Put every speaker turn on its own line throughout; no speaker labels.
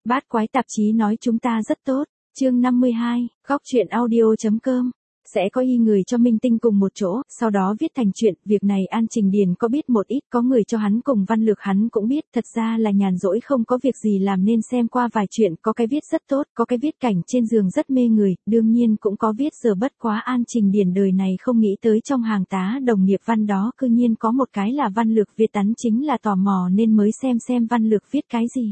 Bát quái tạp chí nói chúng ta rất tốt. Chương 52, góc truyện audio.com. Sẽ có y người cho Minh Tinh cùng một chỗ, sau đó viết thành chuyện. Việc này An Trình Điền có biết một ít, có người cho hắn cùng Văn Lược hắn cũng biết. Thật ra là nhàn rỗi không có việc gì làm nên xem qua vài chuyện. Có cái viết rất tốt, có cái viết cảnh trên giường rất mê người. Đương nhiên cũng có viết giờ bất quá An Trình Điền đời này không nghĩ tới trong hàng tá đồng nghiệp Văn đó cư nhiên có một cái là Văn Lược viết, tắn chính là tò mò nên mới xem Văn Lược viết cái gì.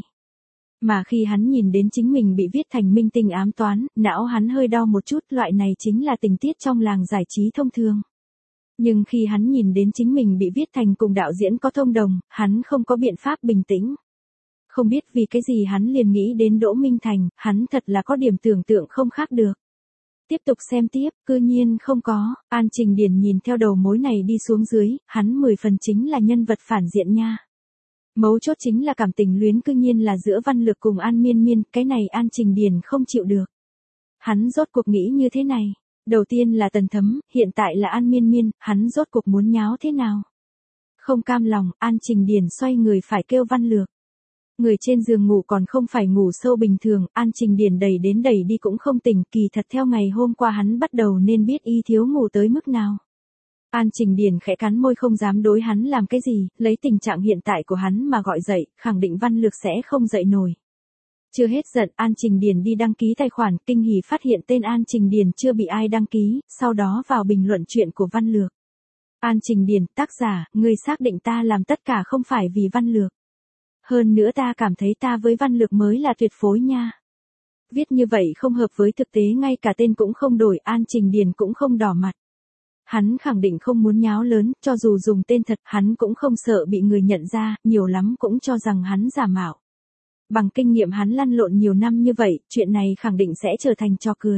Mà khi hắn nhìn đến chính mình bị viết thành Minh Tinh ám toán, não hắn hơi đau một chút, loại này chính là tình tiết trong làng giải trí thông thường. Nhưng khi hắn nhìn đến chính mình bị viết thành cùng đạo diễn có thông đồng, hắn không có biện pháp bình tĩnh. Không biết vì cái gì hắn liền nghĩ đến Đỗ Minh Thành, hắn thật là có điểm tưởng tượng không khác được. Tiếp tục xem tiếp, cư nhiên không có. An Trình Điền nhìn theo đầu mối này đi xuống dưới, hắn 10 phần chính là nhân vật phản diện nha. Mấu chốt chính là cảm tình luyến cư nhiên là giữa Văn Lược cùng An Miên Miên, cái này An Trình Điền không chịu được. Hắn rốt cuộc nghĩ như thế này. Đầu tiên là Tần Thấm, hiện tại là An Miên Miên, hắn rốt cuộc muốn nháo thế nào? Không cam lòng, An Trình Điền xoay người phải kêu Văn Lược. Người trên giường ngủ còn không phải ngủ sâu bình thường, An Trình Điền đẩy đến đẩy đi cũng không tỉnh, kỳ thật theo ngày hôm qua hắn bắt đầu nên biết y thiếu ngủ tới mức nào. An Trình Điền khẽ cắn môi không dám đối hắn làm cái gì, lấy tình trạng hiện tại của hắn mà gọi dậy, khẳng định Văn Lược sẽ không dậy nổi. Chưa hết giận, An Trình Điền đi đăng ký tài khoản, kinh hỉ phát hiện tên An Trình Điền chưa bị ai đăng ký, sau đó vào bình luận chuyện của Văn Lược. An Trình Điền, tác giả, người xác định ta làm tất cả không phải vì Văn Lược. Hơn nữa ta cảm thấy ta với Văn Lược mới là tuyệt phối nha. Viết như vậy không hợp với thực tế, ngay cả tên cũng không đổi, An Trình Điền cũng không đỏ mặt. Hắn khẳng định không muốn nháo lớn, cho dù dùng tên thật, hắn cũng không sợ bị người nhận ra, nhiều lắm cũng cho rằng hắn giả mạo. Bằng kinh nghiệm hắn lăn lộn nhiều năm như vậy, chuyện này khẳng định sẽ trở thành trò cười.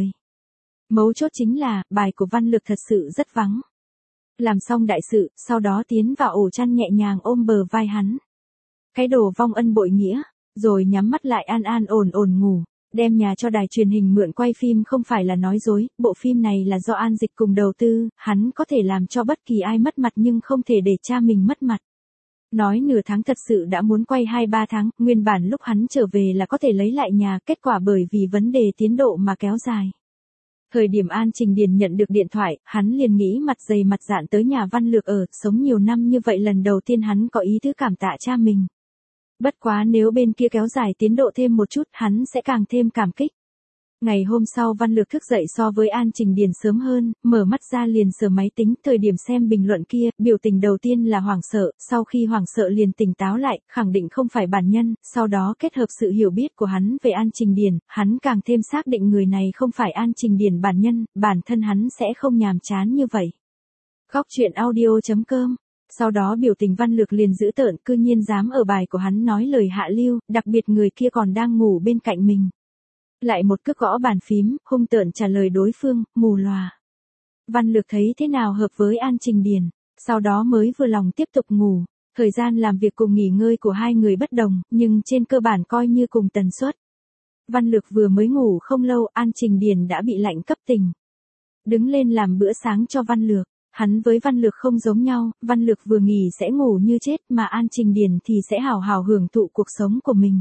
Mấu chốt chính là, bài của Văn Lược thật sự rất vắng. Làm xong đại sự, sau đó tiến vào ổ chăn nhẹ nhàng ôm bờ vai hắn. Cái đồ vong ân bội nghĩa, rồi nhắm mắt lại an an ổn ổn ngủ. Đem nhà cho đài truyền hình mượn quay phim không phải là nói dối, bộ phim này là do An Dịch cùng đầu tư, hắn có thể làm cho bất kỳ ai mất mặt nhưng không thể để cha mình mất mặt. Nói nửa tháng thật sự đã muốn quay 2-3 tháng, nguyên bản lúc hắn trở về là có thể lấy lại nhà, kết quả bởi vì vấn đề tiến độ mà kéo dài. Thời điểm An Trình Điền nhận được điện thoại, hắn liền nghĩ mặt dày mặt dạn tới nhà Văn Lược ở, sống nhiều năm như vậy lần đầu tiên hắn có ý tứ cảm tạ cha mình. Bất quá nếu bên kia kéo dài tiến độ thêm một chút hắn sẽ càng thêm cảm kích. Ngày hôm sau Văn Lược thức dậy so với An Trình Điền sớm hơn, mở mắt ra liền sờ máy tính, thời điểm xem bình luận kia, biểu tình đầu tiên là hoảng sợ, sau khi hoảng sợ liền tỉnh táo lại, khẳng định không phải bản nhân, sau đó kết hợp sự hiểu biết của hắn về An Trình Điền, hắn càng thêm xác định người này không phải An Trình Điền bản nhân, bản thân hắn sẽ không nhàm chán như vậy. Góc truyện audio.com. Sau đó biểu tình Văn Lược liền dữ tợn, cư nhiên dám ở bài của hắn nói lời hạ lưu, đặc biệt người kia còn đang ngủ bên cạnh mình. Lại một cước gõ bàn phím, hung tợn trả lời đối phương, mù lòa. Văn Lược thấy thế nào hợp với An Trình Điền, sau đó mới vừa lòng tiếp tục ngủ. Thời gian làm việc cùng nghỉ ngơi của hai người bất đồng, nhưng trên cơ bản coi như cùng tần suất. Văn Lược vừa mới ngủ không lâu, An Trình Điền đã bị lạnh cấp tỉnh. Đứng lên làm bữa sáng cho Văn Lược. Hắn với Văn Lược không giống nhau, Văn Lược vừa nghỉ sẽ ngủ như chết mà An Trình Điền thì sẽ hào hào hưởng thụ cuộc sống của mình.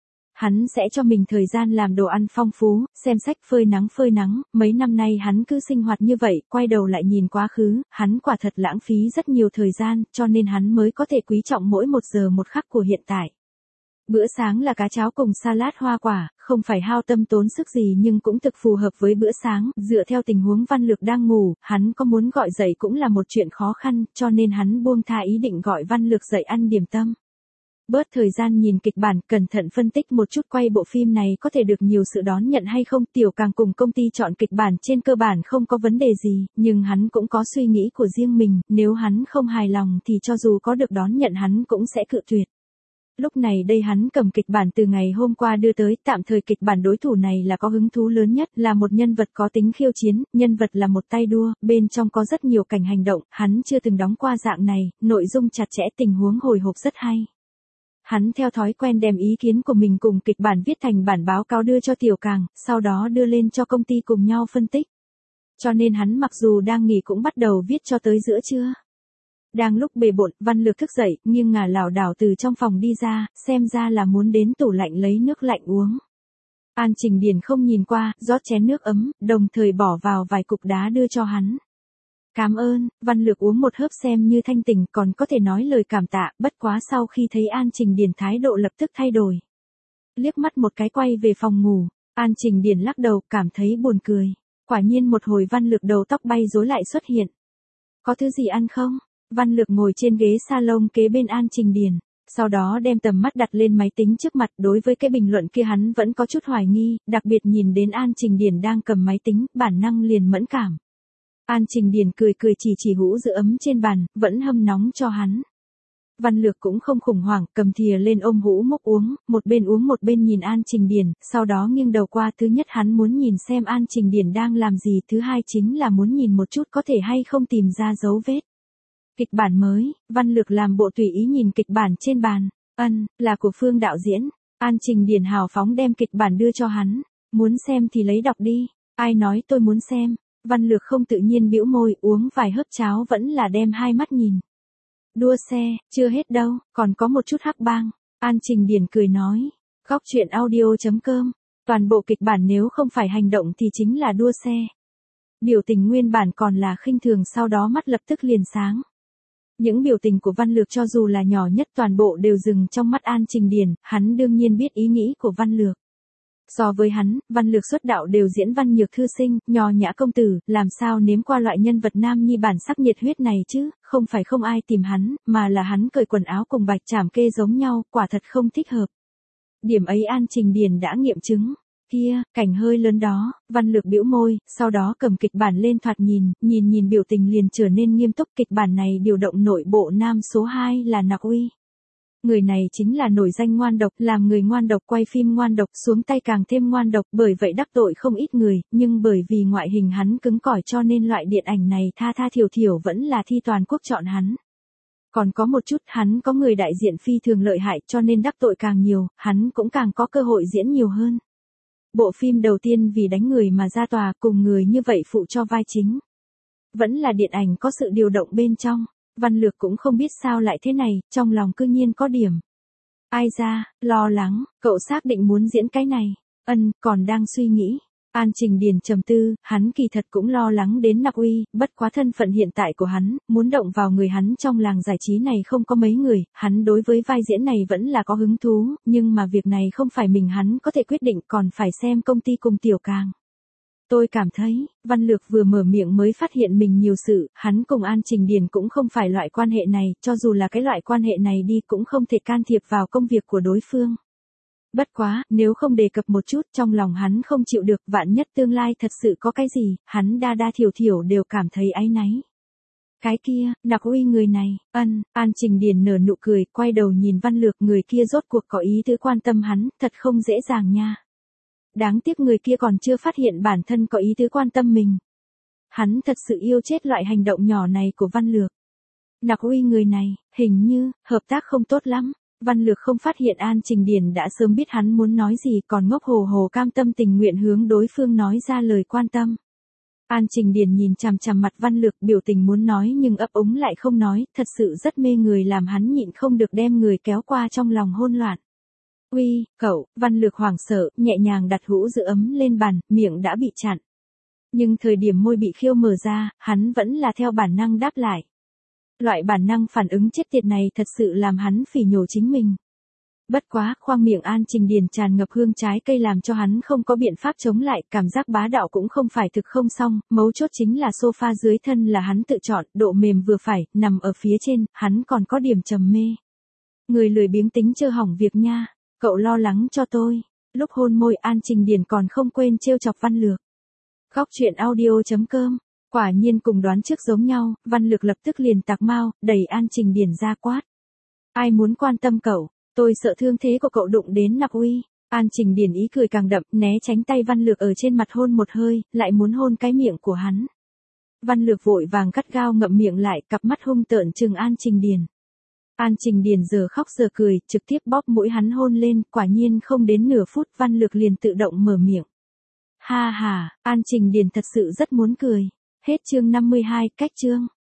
Hắn sẽ cho mình thời gian làm đồ ăn phong phú, xem sách phơi nắng, mấy năm nay hắn cứ sinh hoạt như vậy, quay đầu lại nhìn quá khứ, hắn quả thật lãng phí rất nhiều thời gian, cho nên hắn mới có thể quý trọng mỗi 1 giờ 1 khắc của hiện tại. Bữa sáng là cá cháo cùng salad hoa quả, không phải hao tâm tốn sức gì nhưng cũng thực phù hợp với bữa sáng, dựa theo tình huống Văn Lược đang ngủ, hắn có muốn gọi dậy cũng là một chuyện khó khăn, cho nên hắn buông tha ý định gọi Văn Lược dậy ăn điểm tâm. Bớt thời gian nhìn kịch bản, cẩn thận phân tích một chút quay bộ phim này có thể được nhiều sự đón nhận hay không, Tiểu Càng cùng công ty chọn kịch bản trên cơ bản không có vấn đề gì, nhưng hắn cũng có suy nghĩ của riêng mình, nếu hắn không hài lòng thì cho dù có được đón nhận hắn cũng sẽ cự tuyệt. Lúc này đây hắn cầm kịch bản từ ngày hôm qua đưa tới, tạm thời kịch bản đối thủ này là có hứng thú lớn nhất, là một nhân vật có tính khiêu chiến, nhân vật là một tay đua, bên trong có rất nhiều cảnh hành động, hắn chưa từng đóng qua dạng này, nội dung chặt chẽ, tình huống hồi hộp rất hay. Hắn theo thói quen đem ý kiến của mình cùng kịch bản viết thành bản báo cáo đưa cho Tiểu Càng, sau đó đưa lên cho công ty cùng nhau phân tích. Cho nên hắn mặc dù đang nghỉ cũng bắt đầu viết cho tới giữa trưa. Đang lúc bề bộn, Văn Lược thức dậy, nghiêng ngả lảo đảo từ trong phòng đi ra, xem ra là muốn đến tủ lạnh lấy nước lạnh uống. An Trình Điền không nhìn qua, rót chén nước ấm, đồng thời bỏ vào vài cục đá đưa cho hắn. Cảm ơn, Văn Lược uống một hớp xem như thanh tỉnh, còn có thể nói lời cảm tạ, bất quá sau khi thấy An Trình Điền thái độ lập tức thay đổi. Liếc mắt một cái quay về phòng ngủ, An Trình Điền lắc đầu, cảm thấy buồn cười. Quả nhiên một hồi Văn Lược đầu tóc bay rối lại xuất hiện. Có thứ gì ăn không? Văn Lược ngồi trên ghế salon kế bên An Trình Điền, sau đó đem tầm mắt đặt lên máy tính trước mặt, đối với cái bình luận kia hắn vẫn có chút hoài nghi, đặc biệt nhìn đến An Trình Điền đang cầm máy tính, bản năng liền mẫn cảm. An Trình Điền cười cười chỉ hũ giữ ấm trên bàn, vẫn hâm nóng cho hắn. Văn Lược cũng không khủng hoảng, cầm thìa lên ôm hũ múc uống một bên nhìn An Trình Điền, sau đó nghiêng đầu qua, thứ nhất hắn muốn nhìn xem An Trình Điền đang làm gì, thứ hai chính là muốn nhìn một chút có thể hay không tìm ra dấu vết. Kịch bản mới, Văn Lược làm bộ tùy ý nhìn kịch bản trên bàn, là của Phương đạo diễn. An Trình Điền hào phóng đem kịch bản đưa cho hắn, muốn xem thì lấy đọc đi, ai nói tôi muốn xem. Văn Lược không tự nhiên bĩu môi, uống vài hớp cháo vẫn là đem hai mắt nhìn. Đua xe, chưa hết đâu, còn có một chút hắc bang. An Trình Điền cười nói. Góc truyện audio.com. Toàn bộ kịch bản nếu không phải hành động thì chính là đua xe. Biểu tình nguyên bản còn là khinh thường, sau đó mắt lập tức liền sáng. Những biểu tình của Văn Lược cho dù là nhỏ nhất toàn bộ đều dừng trong mắt An Trình Điền, hắn đương nhiên biết ý nghĩ của Văn Lược. So với hắn, Văn Lược xuất đạo đều diễn văn nhược thư sinh, nho nhã công tử, làm sao nếm qua loại nhân vật nam nhi bản sắc nhiệt huyết này chứ, không phải không ai tìm hắn, mà là hắn cởi quần áo cùng Bạch Trảm Kê giống nhau, quả thật không thích hợp. Điểm ấy An Trình Điền đã nghiệm chứng. Kia, cảnh hơi lớn đó, Văn Lược bĩu môi, sau đó cầm kịch bản lên thoạt nhìn biểu tình liền trở nên nghiêm túc. Kịch bản này điều động nội bộ nam số 2 là Nặc Uy. Người này chính là nổi danh ngoan độc, làm người ngoan độc, quay phim ngoan độc, xuống tay càng thêm ngoan độc, bởi vậy đắc tội không ít người, nhưng bởi vì ngoại hình hắn cứng cỏi cho nên loại điện ảnh này tha thiểu vẫn là thi toàn quốc chọn hắn. Còn có một chút, hắn có người đại diện phi thường lợi hại cho nên đắc tội càng nhiều, hắn cũng càng có cơ hội diễn nhiều hơn. Bộ phim đầu tiên vì đánh người mà ra tòa, cùng người như vậy phụ cho vai chính. Vẫn là điện ảnh có sự điều động bên trong. Văn Lược cũng không biết sao lại thế này, trong lòng cư nhiên có điểm. Ai ra, lo lắng, cậu xác định muốn diễn cái này. Còn đang suy nghĩ. An Trình Điền trầm tư, hắn kỳ thật cũng lo lắng đến Nặc Uy, bất quá thân phận hiện tại của hắn, muốn động vào người hắn trong làng giải trí này không có mấy người, hắn đối với vai diễn này vẫn là có hứng thú, nhưng mà việc này không phải mình hắn có thể quyết định, còn phải xem công ty cùng Tiểu Càng. Tôi cảm thấy, Văn Lược vừa mở miệng mới phát hiện mình nhiều sự, hắn cùng An Trình Điền cũng không phải loại quan hệ này, cho dù là cái loại quan hệ này đi cũng không thể can thiệp vào công việc của đối phương. Bất quá, nếu không đề cập một chút trong lòng hắn không chịu được, vạn nhất tương lai thật sự có cái gì, hắn đa thiểu đều cảm thấy áy náy. Cái kia, Nặc Uy người này, An Trình Điền nở nụ cười, quay đầu nhìn Văn Lược, người kia rốt cuộc có ý tứ quan tâm hắn, thật không dễ dàng nha. Đáng tiếc người kia còn chưa phát hiện bản thân có ý tứ quan tâm mình. Hắn thật sự yêu chết loại hành động nhỏ này của Văn Lược. Nặc Uy người này, hình như, hợp tác không tốt lắm. Văn Lược không phát hiện An Trình Điền đã sớm biết hắn muốn nói gì, còn ngốc hồ cam tâm tình nguyện hướng đối phương nói ra lời quan tâm. An Trình Điền nhìn chằm chằm mặt Văn Lược, biểu tình muốn nói nhưng ấp úng lại không nói, thật sự rất mê người, làm hắn nhịn không được đem người kéo qua trong lòng hôn loạn. Uy, cậu, Văn Lược hoảng sợ, nhẹ nhàng đặt hũ giữ ấm lên bàn, miệng đã bị chặn. Nhưng thời điểm môi bị khiêu mở ra, hắn vẫn là theo bản năng đáp lại. Loại bản năng phản ứng chết tiệt này thật sự làm hắn phỉ nhổ chính mình. Bất quá, khoang miệng An Trình Điền tràn ngập hương trái cây làm cho hắn không có biện pháp chống lại, cảm giác bá đạo cũng không phải thực không xong, mấu chốt chính là sofa dưới thân là hắn tự chọn, độ mềm vừa phải, nằm ở phía trên, hắn còn có điểm trầm mê. Người lười biếng tính chơ hỏng việc nha, cậu lo lắng cho tôi. Lúc hôn môi An Trình Điền còn không quên trêu chọc Văn Lược. Góc truyện audio.com. Quả nhiên cùng đoán trước giống nhau, Văn Lược lập tức liền tạc mau, đẩy An Trình Điền ra quát. Ai muốn quan tâm cậu, tôi sợ thương thế của cậu đụng đến Nặc Uy. An Trình Điền ý cười càng đậm, né tránh tay Văn Lược ở trên mặt hôn một hơi, lại muốn hôn cái miệng của hắn. Văn Lược vội vàng gắt gao ngậm miệng lại, cặp mắt hung tợn trừng An Trình Điền. An Trình Điền giờ khóc giờ cười, trực tiếp bóp mũi hắn hôn lên, quả nhiên không đến nửa phút Văn Lược liền tự động mở miệng. Ha ha, An Trình Điền thật sự rất muốn cười. Hết chương 52, cách chương.